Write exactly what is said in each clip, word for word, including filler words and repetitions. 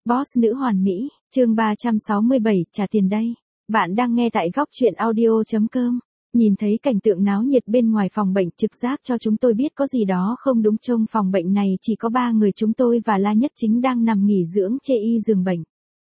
Boss nữ hoàn mỹ, chương ba trăm sáu mươi bảy, trả tiền đây. Bạn đang nghe tại góc truyện audio chấm com. Nhìn thấy cảnh tượng náo nhiệt bên ngoài phòng bệnh trực giác cho chúng tôi biết có gì đó không đúng. Trong phòng bệnh này chỉ có ba người chúng tôi và La Nhất Chính đang nằm nghỉ dưỡng chê y giường bệnh.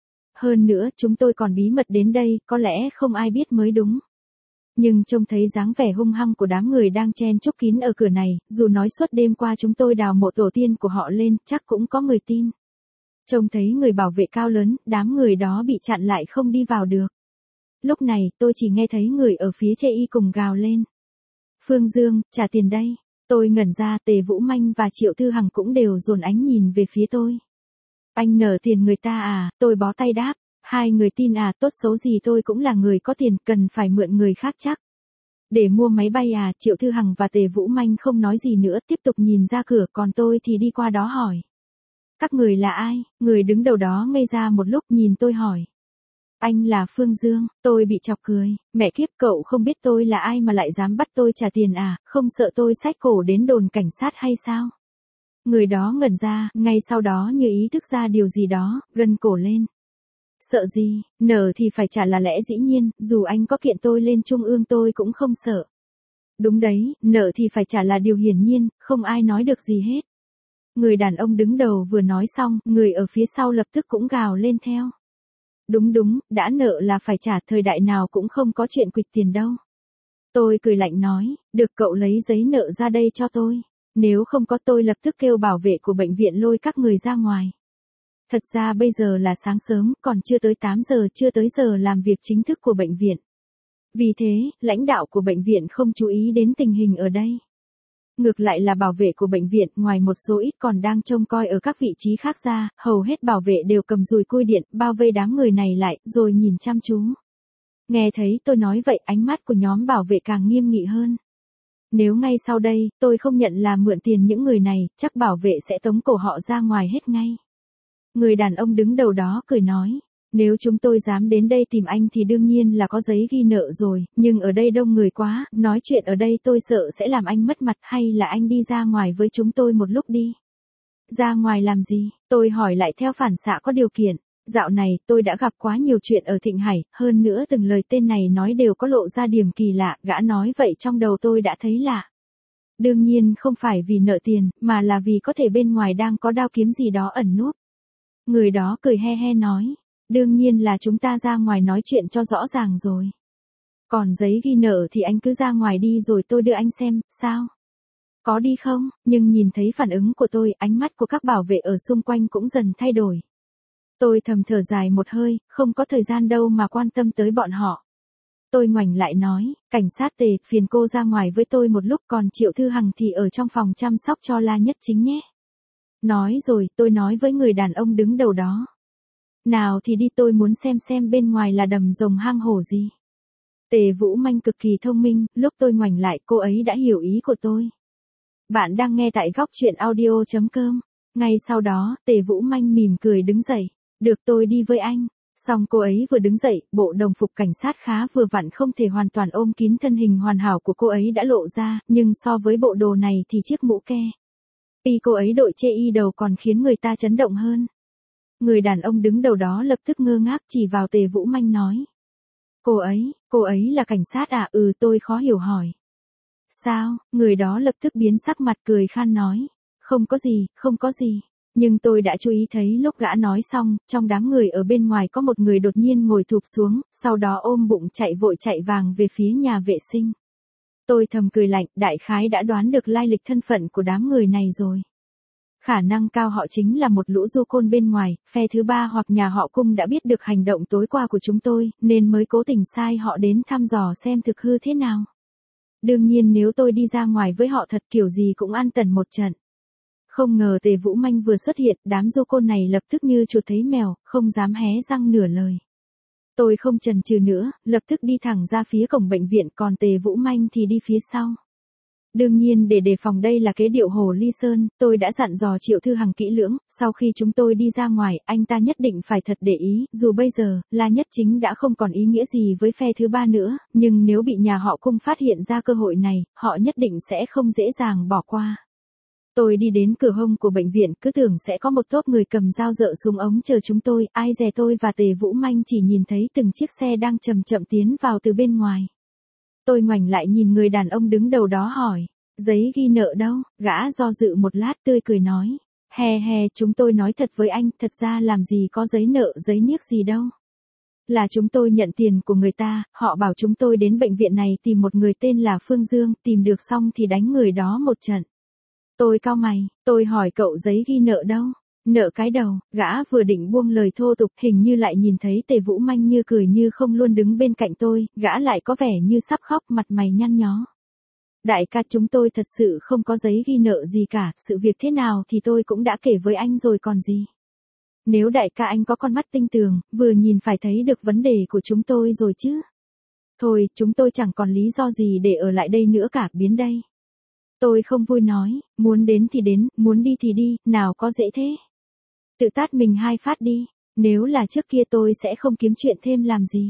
Hơn nữa chúng tôi còn bí mật đến đây, có lẽ không ai biết mới đúng. Nhưng trông thấy dáng vẻ hung hăng của đám người đang chen chúc kín ở cửa này, dù nói suốt đêm qua chúng tôi đào mộ tổ tiên của họ lên, chắc cũng có người tin. Trông thấy người bảo vệ cao lớn, đám người đó bị chặn lại không đi vào được. Lúc này, tôi chỉ nghe thấy người ở phía chê y cùng gào lên. Phương Dương, trả tiền đây. Tôi ngẩn ra, Tề Vũ Manh và Triệu Thư Hằng cũng đều dồn ánh nhìn về phía tôi. Anh nợ tiền người ta à, tôi bó tay đáp. Hai người tin à, tốt xấu gì tôi cũng là người có tiền, cần phải mượn người khác chắc. Để mua máy bay à, Triệu Thư Hằng và Tề Vũ Manh không nói gì nữa, tiếp tục nhìn ra cửa, còn tôi thì đi qua đó hỏi. Các người là ai? Người đứng đầu đó ngây ra một lúc nhìn tôi hỏi. Anh là Phương Dương, tôi bị chọc cười, mẹ kiếp, cậu không biết tôi là ai mà lại dám bắt tôi trả tiền à, không sợ tôi xách cổ đến đồn cảnh sát hay sao? Người đó ngẩn ra, ngay sau đó như ý thức ra điều gì đó, gân cổ lên. Sợ gì, nợ thì phải trả là lẽ dĩ nhiên, dù anh có kiện tôi lên trung ương tôi cũng không sợ. Đúng đấy, nợ thì phải trả là điều hiển nhiên, không ai nói được gì hết. Người đàn ông đứng đầu vừa nói xong, người ở phía sau lập tức cũng gào lên theo. Đúng đúng, đã nợ là phải trả, thời đại nào cũng không có chuyện quỵt tiền đâu. Tôi cười lạnh nói, được, cậu lấy giấy nợ ra đây cho tôi. Nếu không có tôi lập tức kêu bảo vệ của bệnh viện lôi các người ra ngoài. Thật ra bây giờ là sáng sớm, còn chưa tới tám giờ, chưa tới giờ làm việc chính thức của bệnh viện. Vì thế, lãnh đạo của bệnh viện không chú ý đến tình hình ở đây. Ngược lại là bảo vệ của bệnh viện, ngoài một số ít còn đang trông coi ở các vị trí khác ra, hầu hết bảo vệ đều cầm dùi cui điện, bao vây đám người này lại, rồi nhìn chăm chú. Nghe thấy tôi nói vậy, ánh mắt của nhóm bảo vệ càng nghiêm nghị hơn. Nếu ngay sau đây, tôi không nhận là mượn tiền những người này, chắc bảo vệ sẽ tống cổ họ ra ngoài hết ngay. Người đàn ông đứng đầu đó cười nói. Nếu chúng tôi dám đến đây tìm anh thì đương nhiên là có giấy ghi nợ rồi, nhưng ở đây đông người quá, nói chuyện ở đây tôi sợ sẽ làm anh mất mặt, hay là anh đi ra ngoài với chúng tôi một lúc đi. Ra ngoài làm gì? Tôi hỏi lại theo phản xạ có điều kiện. Dạo này tôi đã gặp quá nhiều chuyện ở Thịnh Hải, hơn nữa từng lời tên này nói đều có lộ ra điểm kỳ lạ, gã nói vậy trong đầu tôi đã thấy lạ. Đương nhiên không phải vì nợ tiền, mà là vì có thể bên ngoài đang có đao kiếm gì đó ẩn núp. Người đó cười he he nói. Đương nhiên là chúng ta ra ngoài nói chuyện cho rõ ràng rồi. Còn giấy ghi nợ thì anh cứ ra ngoài đi rồi tôi đưa anh xem, sao? Có đi không? Nhưng nhìn thấy phản ứng của tôi, ánh mắt của các bảo vệ ở xung quanh cũng dần thay đổi. Tôi thầm thở dài một hơi, không có thời gian đâu mà quan tâm tới bọn họ. Tôi ngoảnh lại nói, cảnh sát Tề, phiền cô ra ngoài với tôi một lúc, còn Triệu Thư Hằng thì ở trong phòng chăm sóc cho La Nhất Chính nhé. Nói rồi, tôi nói với người đàn ông đứng đầu đó. Nào thì đi, tôi muốn xem xem bên ngoài là đầm rồng hang hổ gì. Tề Vũ Manh cực kỳ thông minh, lúc tôi ngoảnh lại cô ấy đã hiểu ý của tôi. Bạn đang nghe tại góc truyện audio chấm com. Ngay sau đó, Tề Vũ Manh mỉm cười đứng dậy. Được, tôi đi với anh. Xong cô ấy vừa đứng dậy, bộ đồng phục cảnh sát khá vừa vặn không thể hoàn toàn ôm kín thân hình hoàn hảo của cô ấy đã lộ ra, nhưng so với bộ đồ này thì chiếc mũ ke y cô ấy đội chê y đầu còn khiến người ta chấn động hơn. Người đàn ông đứng đầu đó lập tức ngơ ngác chỉ vào Tề Vũ Manh nói. Cô ấy, cô ấy là cảnh sát à? Ừ, tôi khó hiểu hỏi. Sao? Người đó lập tức biến sắc mặt cười khan nói. Không có gì, không có gì. Nhưng tôi đã chú ý thấy lúc gã nói xong, trong đám người ở bên ngoài có một người đột nhiên ngồi thụp xuống, sau đó ôm bụng chạy vội chạy vàng về phía nhà vệ sinh. Tôi thầm cười lạnh, đại khái đã đoán được lai lịch thân phận của đám người này rồi. Khả năng cao họ chính là một lũ du côn bên ngoài, phe thứ ba hoặc nhà họ Cung đã biết được hành động tối qua của chúng tôi, nên mới cố tình sai họ đến thăm dò xem thực hư thế nào. Đương nhiên nếu tôi đi ra ngoài với họ thật kiểu gì cũng ăn tần một trận. Không ngờ Tề Vũ Manh vừa xuất hiện, đám du côn này lập tức như chuột thấy mèo, không dám hé răng nửa lời. Tôi không chần chừ nữa, lập tức đi thẳng ra phía cổng bệnh viện, còn Tề Vũ Manh thì đi phía sau. Đương nhiên để đề phòng đây là kế điệu Hồ Ly Sơn, tôi đã dặn dò Triệu Thư Hằng kỹ lưỡng, sau khi chúng tôi đi ra ngoài, anh ta nhất định phải thật để ý, dù bây giờ, La Nhất Chính đã không còn ý nghĩa gì với phe thứ ba nữa, nhưng nếu bị nhà họ Cung phát hiện ra cơ hội này, họ nhất định sẽ không dễ dàng bỏ qua. Tôi đi đến cửa hông của bệnh viện cứ tưởng sẽ có một tốp người cầm dao dợ súng ống chờ chúng tôi, ai dè tôi và Tề Vũ Manh chỉ nhìn thấy từng chiếc xe đang chậm chậm tiến vào từ bên ngoài. Tôi ngoảnh lại nhìn người đàn ông đứng đầu đó hỏi, giấy ghi nợ đâu, gã do dự một lát tươi cười nói, hè hè chúng tôi nói thật với anh, thật ra làm gì có giấy nợ giấy nhiếc gì đâu. Là chúng tôi nhận tiền của người ta, họ bảo chúng tôi đến bệnh viện này tìm một người tên là Phương Dương, tìm được xong thì đánh người đó một trận. Tôi cau mày, tôi hỏi cậu giấy ghi nợ đâu? Nợ cái đầu, gã vừa định buông lời thô tục, hình như lại nhìn thấy Tề Vũ Manh như cười như không luôn đứng bên cạnh tôi, gã lại có vẻ như sắp khóc, mặt mày nhăn nhó. Đại ca, chúng tôi thật sự không có giấy ghi nợ gì cả, sự việc thế nào thì tôi cũng đã kể với anh rồi còn gì. Nếu đại ca anh có con mắt tinh tường, vừa nhìn phải thấy được vấn đề của chúng tôi rồi chứ. Thôi, chúng tôi chẳng còn lý do gì để ở lại đây nữa cả, biến đây. Tôi không vui nói, muốn đến thì đến, muốn đi thì đi, nào có dễ thế. Tự tát mình hai phát đi, nếu là trước kia tôi sẽ không kiếm chuyện thêm làm gì.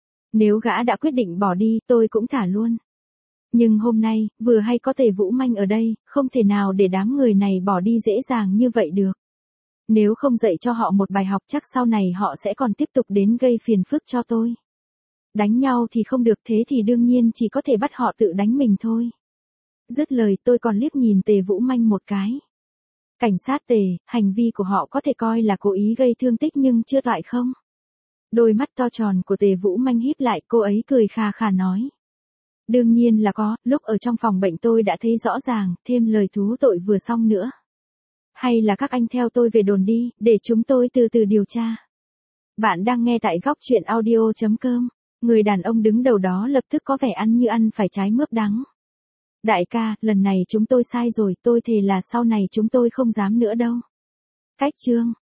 Nếu gã đã quyết định bỏ đi, tôi cũng thả luôn. Nhưng hôm nay, vừa hay có Tề Vũ Manh ở đây, không thể nào để đám người này bỏ đi dễ dàng như vậy được. Nếu không dạy cho họ một bài học chắc sau này họ sẽ còn tiếp tục đến gây phiền phức cho tôi. Đánh nhau thì không được, thế thì đương nhiên chỉ có thể bắt họ tự đánh mình thôi. Dứt lời tôi còn liếc nhìn Tề Vũ Manh một cái. Cảnh sát Tề, hành vi của họ có thể coi là cố ý gây thương tích nhưng chưa loại không? Đôi mắt to tròn của Tề Vũ Manh híp lại, cô ấy cười khà khà nói. Đương nhiên là có, lúc ở trong phòng bệnh tôi đã thấy rõ ràng, thêm lời thú tội vừa xong nữa. Hay là các anh theo tôi về đồn đi, để chúng tôi từ từ điều tra. Bạn đang nghe tại góc truyện audio chấm com. Người đàn ông đứng đầu đó lập tức có vẻ ăn như ăn phải trái mướp đắng. Đại ca, lần này chúng tôi sai rồi, tôi thề là sau này chúng tôi không dám nữa đâu. Cách chương.